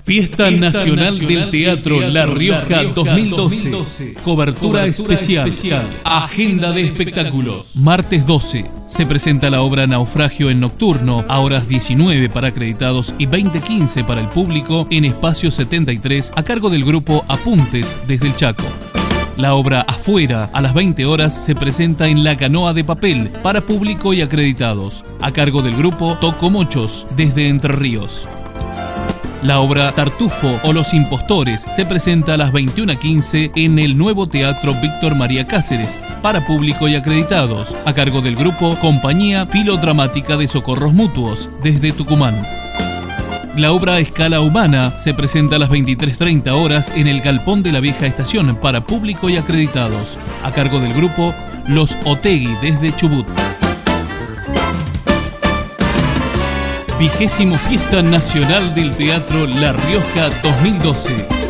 Fiesta Nacional del Teatro La Rioja 2012. Cobertura especial. Agenda de espectáculos. Martes 12. Se presenta la obra Naufragio en Nocturno, a horas 19 para acreditados y 20:15 para el público, en Espacio 73, a cargo del grupo Apuntes desde el Chaco. La obra Afuera, a las 20 horas, se presenta en La Canoa de Papel, para público y acreditados, a cargo del grupo Tocomochos desde Entre Ríos. La obra Tartufo o Los Impostores se presenta a las 21:15 en el nuevo Teatro Víctor María Cáceres, para público y acreditados, a cargo del grupo Compañía Filodramática de Socorros Mutuos, desde Tucumán. La obra Escala Humana se presenta a las 23:30 horas en el Galpón de la Vieja Estación, para público y acreditados, a cargo del grupo Los Otegui, desde Chubut. 20ª Fiesta Nacional del Teatro La Rioja 2012.